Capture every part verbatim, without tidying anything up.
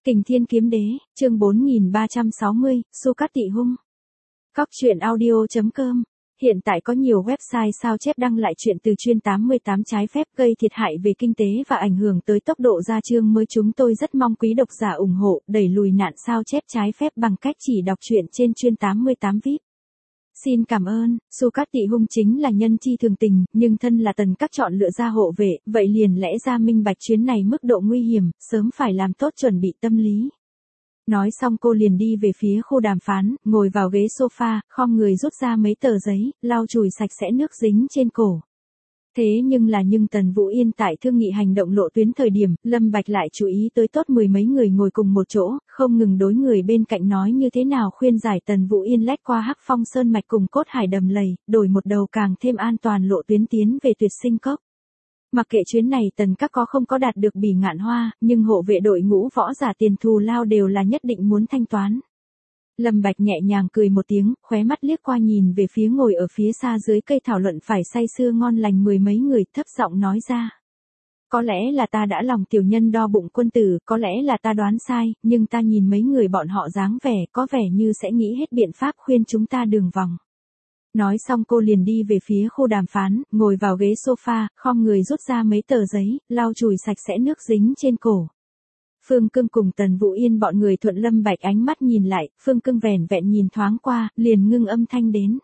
Kình Thiên Kiếm Đế, chương bốn nghìn ba trăm sáu mươi, Su Cát Tị Hung. Cóc truyện audio chấm com. Hiện tại có nhiều website sao chép đăng lại chuyện từ chuyên tám mươi tám trái phép gây thiệt hại về kinh tế và ảnh hưởng tới tốc độ ra chương mới. Chúng tôi rất mong quý độc giả ủng hộ, đẩy lùi nạn sao chép trái phép bằng cách chỉ đọc truyện trên chuyên tám mươi tám vi ai pi. Xin cảm ơn. Su Cát Tị Hung chính là nhân chi thường tình, nhưng thân là Tần Các chọn lựa ra hộ vệ, vậy liền lẽ ra minh bạch chuyến này mức độ nguy hiểm, sớm phải làm tốt chuẩn bị tâm lý. Nói xong cô liền đi về phía khu đàm phán, ngồi vào ghế sofa, khom người rút ra mấy tờ giấy, lau chùi sạch sẽ nước dính trên cổ. Thế nhưng là nhưng Tần Vũ Yên tại thương nghị hành động lộ tuyến thời điểm, Lâm Bạch lại chú ý tới tốt mười mấy người ngồi cùng một chỗ, không ngừng đối người bên cạnh nói như thế nào khuyên giải Tần Vũ Yên lách qua Hắc Phong Sơn mạch cùng Cốt Hải đầm lầy, đổi một đầu càng thêm an toàn lộ tuyến tiến về Tuyệt Sinh Cốc. Mặc kệ chuyến này Tần Các có không có đạt được Bỉ Ngạn Hoa, nhưng hộ vệ đội ngũ võ giả tiền thù lao đều là nhất định muốn thanh toán. Lâm Bạch nhẹ nhàng cười một tiếng, khóe mắt liếc qua nhìn về phía ngồi ở phía xa dưới cây thảo luận phải say sưa ngon lành mười mấy người, thấp giọng nói ra. Có lẽ là ta đã lòng tiểu nhân đo bụng quân tử, có lẽ là ta đoán sai, nhưng ta nhìn mấy người bọn họ dáng vẻ, có vẻ như sẽ nghĩ hết biện pháp khuyên chúng ta đường vòng. Nói xong cô liền đi về phía khu đàm phán, ngồi vào ghế sofa, khom người rút ra mấy tờ giấy, lau chùi sạch sẽ nước dính trên cổ. Phương Cương cùng Tần Vũ Yên bọn người thuận Lâm Bạch ánh mắt nhìn lại, Phương Cương vẻn vẹn nhìn thoáng qua, liền ngưng âm thanh đến.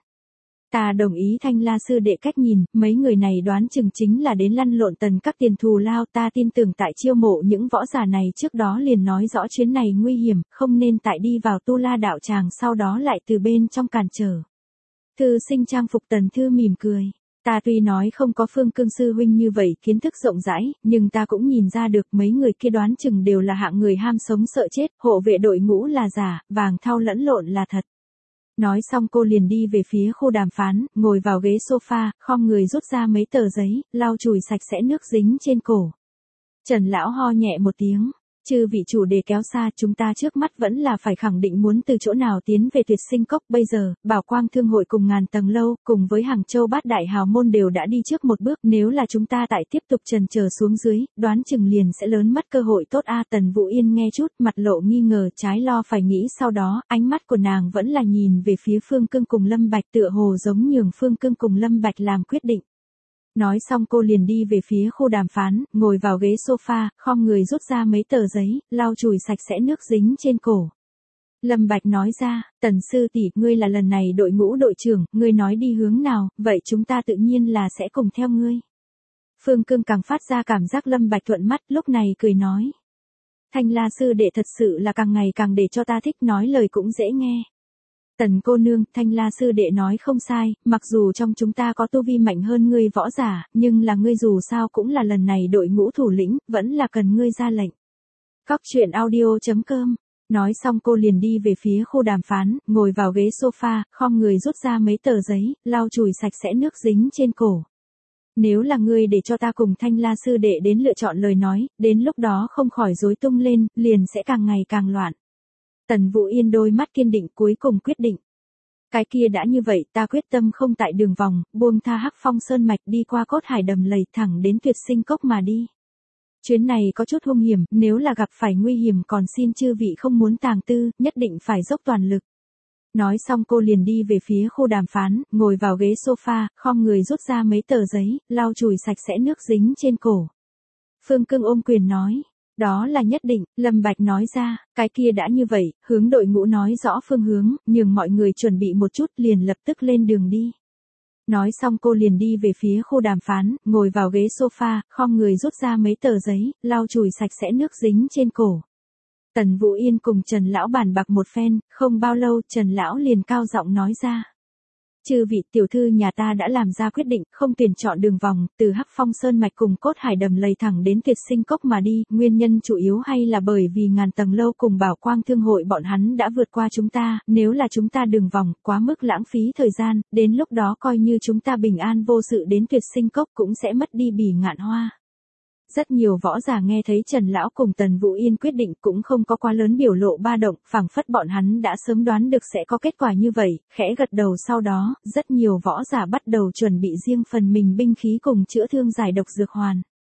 Ta đồng ý Thanh La sư đệ cách nhìn, mấy người này đoán chừng chính là đến lăn lộn Tần Các tiền thù lao. Ta tin tưởng tại chiêu mộ những võ giả này trước đó liền nói rõ chuyến này nguy hiểm, không nên tại đi vào Tu La đạo tràng sau đó lại từ bên trong cản trở. Thư sinh trang phục Tần Thư mỉm cười. Ta tuy nói không có Phương Cương sư huynh như vậy kiến thức rộng rãi, nhưng ta cũng nhìn ra được mấy người kia đoán chừng đều là hạng người ham sống sợ chết, hộ vệ đội ngũ là giả, vàng thau lẫn lộn là thật. Nói xong cô liền đi về phía khu đàm phán, ngồi vào ghế sofa, khom người rút ra mấy tờ giấy, lau chùi sạch sẽ nước dính trên cổ. Trần lão ho nhẹ một tiếng. Chư vị chủ đề kéo xa, chúng ta trước mắt vẫn là phải khẳng định muốn từ chỗ nào tiến về Tuyệt Sinh Cốc. Bây giờ, Bảo Quang Thương hội cùng Ngàn Tầng Lâu, cùng với Hàng Châu Bát Đại Hào Môn đều đã đi trước một bước. Nếu là chúng ta tại tiếp tục trần chờ xuống dưới, đoán chừng liền sẽ lớn mất cơ hội tốt a. Tần Vũ Yên nghe chút, mặt lộ nghi ngờ, trái lo phải nghĩ, sau đó, ánh mắt của nàng vẫn là nhìn về phía Phương Cương cùng Lâm Bạch, tựa hồ giống nhường Phương Cương cùng Lâm Bạch làm quyết định. Nói xong cô liền đi về phía khu đàm phán, ngồi vào ghế sofa, khom người rút ra mấy tờ giấy, lau chùi sạch sẽ nước dính trên cổ. Lâm Bạch nói ra, Tần sư tỷ, ngươi là lần này đội ngũ đội trưởng, ngươi nói đi hướng nào, vậy chúng ta tự nhiên là sẽ cùng theo ngươi. Phương Cương càng phát ra cảm giác Lâm Bạch thuận mắt, lúc này cười nói. Thanh La sư đệ thật sự là càng ngày càng để cho ta thích, nói lời cũng dễ nghe. Tần cô nương, Thanh La sư đệ nói không sai, mặc dù trong chúng ta có tu vi mạnh hơn ngươi võ giả, nhưng là ngươi dù sao cũng là lần này đội ngũ thủ lĩnh, vẫn là cần ngươi ra lệnh. Cóc truyện audio chấm com. Nói xong cô liền đi về phía khu đàm phán, ngồi vào ghế sofa, khom người rút ra mấy tờ giấy, lau chùi sạch sẽ nước dính trên cổ. Nếu là ngươi để cho ta cùng Thanh La sư đệ đến lựa chọn lời nói, đến lúc đó không khỏi rối tung lên, liền sẽ càng ngày càng loạn. Tần Vũ Yên đôi mắt kiên định cuối cùng quyết định. Cái kia đã như vậy, ta quyết tâm không tại đường vòng, buông tha Hắc Phong Sơn mạch đi qua Cốt Hải đầm lầy thẳng đến Tuyệt Sinh Cốc mà đi. Chuyến này có chút hung hiểm, nếu là gặp phải nguy hiểm còn xin chư vị không muốn tàng tư, nhất định phải dốc toàn lực. Nói xong cô liền đi về phía khu đàm phán, ngồi vào ghế sofa, khom người rút ra mấy tờ giấy, lau chùi sạch sẽ nước dính trên cổ. Phương Cương ôm quyền nói. Đó là nhất định, Lâm Bạch nói ra, cái kia đã như vậy, hướng đội ngũ nói rõ phương hướng, nhường mọi người chuẩn bị một chút liền lập tức lên đường đi. Nói xong cô liền đi về phía khu đàm phán, ngồi vào ghế sofa, khom người rút ra mấy tờ giấy, lau chùi sạch sẽ nước dính trên cổ. Tần Vũ Yên cùng Trần Lão bàn bạc một phen, không bao lâu Trần Lão liền cao giọng nói ra. Chư vị tiểu thư nhà ta đã làm ra quyết định, không tuyển chọn đường vòng, từ Hắc Phong Sơn mạch cùng Cốt Hải đầm lầy thẳng đến Tuyệt Sinh Cốc mà đi, nguyên nhân chủ yếu hay là bởi vì Ngàn Tầng Lâu cùng Bảo Quang Thương hội bọn hắn đã vượt qua chúng ta, nếu là chúng ta đường vòng, quá mức lãng phí thời gian, đến lúc đó coi như chúng ta bình an vô sự đến Tuyệt Sinh Cốc cũng sẽ mất đi Bỉ Ngạn Hoa. Rất nhiều võ giả nghe thấy Trần Lão cùng Tần Vũ Yên quyết định cũng không có quá lớn biểu lộ ba động, phảng phất bọn hắn đã sớm đoán được sẽ có kết quả như vậy, khẽ gật đầu. Sau đó, rất nhiều võ giả bắt đầu chuẩn bị riêng phần mình binh khí cùng chữa thương giải độc dược hoàn.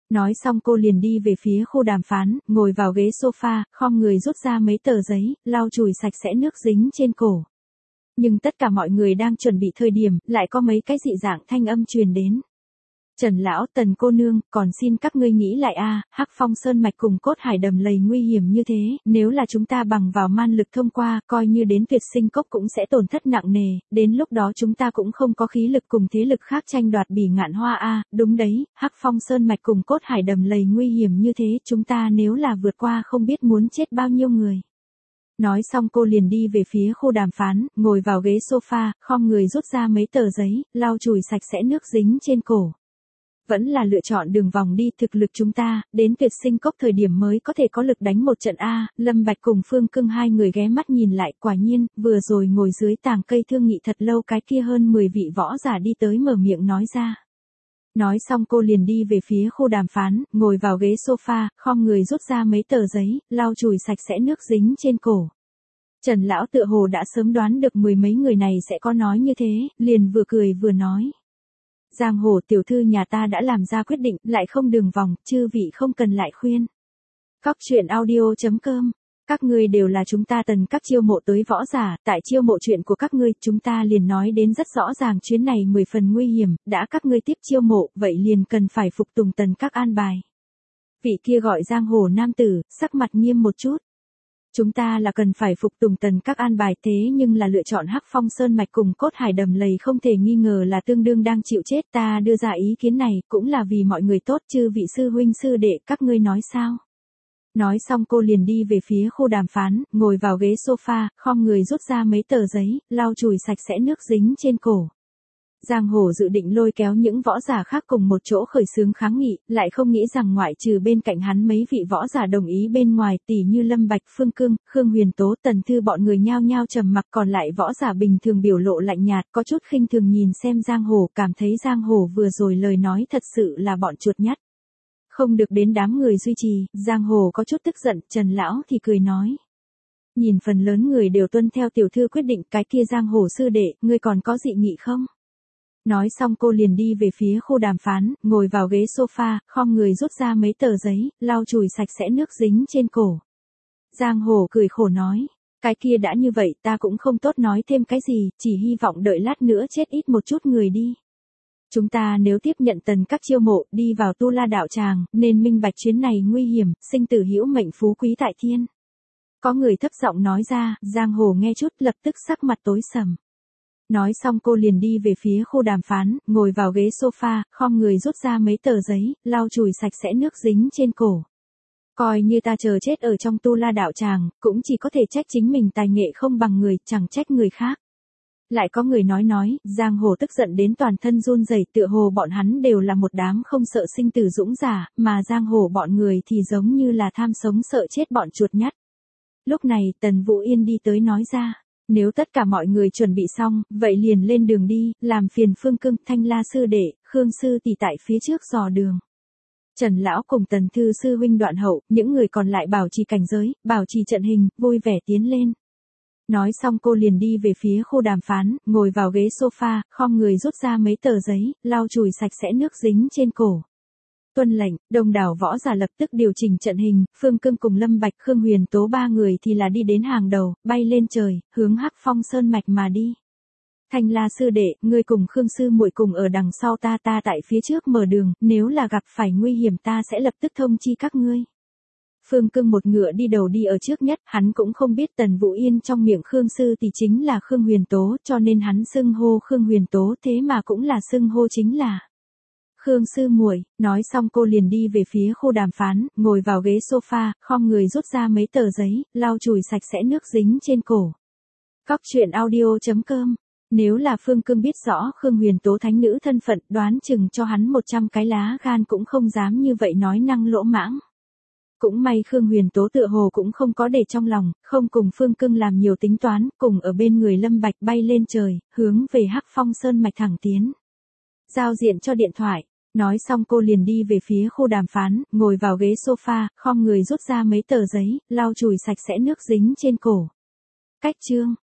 Nói xong cô liền đi về phía khu đàm phán, ngồi vào ghế sofa, khom người rút ra mấy tờ giấy, lau chùi sạch sẽ nước dính trên cổ. Nhưng tất cả mọi người đang chuẩn bị thời điểm, lại có mấy cái dị dạng thanh âm truyền đến. Trần lão, Tần cô nương, còn xin các ngươi nghĩ lại a, Hắc Phong Sơn mạch cùng Cốt Hải đầm lầy nguy hiểm như thế, nếu là chúng ta bằng vào man lực thông qua, coi như đến Tuyệt Sinh Cốc cũng sẽ tổn thất nặng nề, đến lúc đó chúng ta cũng không có khí lực cùng thế lực khác tranh đoạt Bỉ Ngạn Hoa a, đúng đấy, Hắc Phong Sơn mạch cùng Cốt Hải đầm lầy nguy hiểm như thế, chúng ta nếu là vượt qua không biết muốn chết bao nhiêu người. Nói xong cô liền đi về phía khu đàm phán, ngồi vào ghế sofa, khom người rút ra mấy tờ giấy, lau chùi sạch sẽ nước dính trên cổ. Vẫn là lựa chọn đường vòng đi, thực lực chúng ta, đến Tuyệt Sinh Cốc thời điểm mới có thể có lực đánh một trận A, Lâm Bạch cùng Phương Cưng hai người ghé mắt nhìn lại, quả nhiên, vừa rồi ngồi dưới tàng cây thương nghị thật lâu cái kia hơn mười vị võ giả đi tới mở miệng nói ra. Nói xong cô liền đi về phía khu đàm phán, ngồi vào ghế sofa, khom người rút ra mấy tờ giấy, lau chùi sạch sẽ nước dính trên cổ. Trần lão tựa hồ đã sớm đoán được mười mấy người này sẽ có nói như thế, liền vừa cười vừa nói. Giang hồ tiểu thư nhà ta đã làm ra quyết định, lại không đường vòng, chư vị không cần lại khuyên. Cóc truyện audio chấm com. Các ngươi đều là chúng ta Tần các chiêu mộ tới võ giả, tại chiêu mộ chuyện của các ngươi, chúng ta liền nói đến rất rõ ràng chuyến này mười phần nguy hiểm, đã các ngươi tiếp chiêu mộ, vậy liền cần phải phục tùng Tần các an bài. Vị kia gọi giang hồ nam tử, sắc mặt nghiêm một chút. Chúng ta là cần phải phục tùng Tần các an bài, thế nhưng là lựa chọn Hắc Phong Sơn mạch cùng Cốt Hải đầm lầy không thể nghi ngờ là tương đương đang chịu chết, ta đưa ra ý kiến này cũng là vì mọi người tốt, chư vị sư huynh sư đệ, các ngươi nói sao? Nói xong cô liền đi về phía khu đàm phán, ngồi vào ghế sofa, khom người rút ra mấy tờ giấy, lau chùi sạch sẽ nước dính trên cổ. Giang hồ dự định lôi kéo những võ giả khác cùng một chỗ khởi xướng kháng nghị, lại không nghĩ rằng ngoại trừ bên cạnh hắn mấy vị võ giả đồng ý bên ngoài, tỷ như Lâm Bạch, Phương Cưng, Khương Huyền Tố, Tần Thư bọn người nhao nhao trầm mặc, còn lại võ giả bình thường biểu lộ lạnh nhạt, có chút khinh thường nhìn xem Giang hồ, cảm thấy Giang hồ vừa rồi lời nói thật sự là bọn chuột nhắt. Không được đến đám người duy trì, Giang hồ có chút tức giận, Trần lão thì cười nói. Nhìn phần lớn người đều tuân theo tiểu thư quyết định, cái kia Giang hồ sư đệ, ngươi còn có dị nghị không? Nói xong cô liền đi về phía khu đàm phán, ngồi vào ghế sofa, khom người rút ra mấy tờ giấy, lau chùi sạch sẽ nước dính trên cổ. Giang hồ cười khổ nói, cái kia đã như vậy ta cũng không tốt nói thêm cái gì, chỉ hy vọng đợi lát nữa chết ít một chút người đi. Chúng ta nếu tiếp nhận Tần các chiêu mộ, đi vào Tu La đạo tràng, nên minh bạch chuyến này nguy hiểm, sinh tử hữu mệnh phú quý tại thiên. Có người thấp giọng nói ra, Giang hồ nghe chút lập tức sắc mặt tối sầm. Nói xong cô liền đi về phía khu đàm phán, ngồi vào ghế sofa, khom người rút ra mấy tờ giấy, lau chùi sạch sẽ nước dính trên cổ. Coi như ta chờ chết ở trong Tu La đạo tràng, cũng chỉ có thể trách chính mình tài nghệ không bằng người, chẳng trách người khác. Lại có người nói nói, Giang hồ tức giận đến toàn thân run rẩy, tựa hồ bọn hắn đều là một đám không sợ sinh tử dũng giả, mà Giang hồ bọn người thì giống như là tham sống sợ chết bọn chuột nhắt. Lúc này Tần Vũ Yên đi tới nói ra. Nếu tất cả mọi người chuẩn bị xong, vậy liền lên đường đi, làm phiền Phương Cưng, Thanh La sư đệ, Khương sư tỷ tại phía trước dò đường. Trần lão cùng Tần Thư sư huynh đoạn hậu, những người còn lại bảo trì cảnh giới, bảo trì trận hình, vui vẻ tiến lên. Nói xong cô liền đi về phía khu đàm phán, ngồi vào ghế sofa, khom người rút ra mấy tờ giấy, lau chùi sạch sẽ nước dính trên cổ. Tuân lệnh, đông đảo võ giả lập tức điều chỉnh trận hình, Phương Cưng cùng Lâm Bạch, Khương Huyền Tố ba người thì là đi đến hàng đầu, bay lên trời, hướng Hắc Phong Sơn mạch mà đi. Thanh La sư đệ, ngươi cùng Khương sư muội cùng ở đằng sau ta, ta tại phía trước mở đường, nếu là gặp phải nguy hiểm ta sẽ lập tức thông chi các ngươi. Phương Cưng một ngựa đi đầu đi ở trước nhất, hắn cũng không biết Tần Vũ Yên trong miệng Khương sư thì chính là Khương Huyền Tố, cho nên hắn xưng hô Khương Huyền Tố, thế mà cũng là xưng hô chính là Khương sư muội. Nói xong cô liền đi về phía khu đàm phán, ngồi vào ghế sofa, khom người rút ra mấy tờ giấy, lau chùi sạch sẽ nước dính trên cổ. Cóc truyện audio chấm com. Nếu là Phương Cưng biết rõ Khương Huyền Tố thánh nữ thân phận, đoán chừng cho hắn một trăm cái lá gan cũng không dám như vậy nói năng lỗ mãng. Cũng may Khương Huyền Tố tựa hồ cũng không có để trong lòng, không cùng Phương Cưng làm nhiều tính toán, cùng ở bên người Lâm Bạch bay lên trời, hướng về Hắc Phong Sơn mạch thẳng tiến. Giao diện cho điện thoại. Nói xong cô liền đi về phía khu đàm phán, ngồi vào ghế sofa, khom người rút ra mấy tờ giấy, lau chùi sạch sẽ nước dính trên cổ. Cách chương.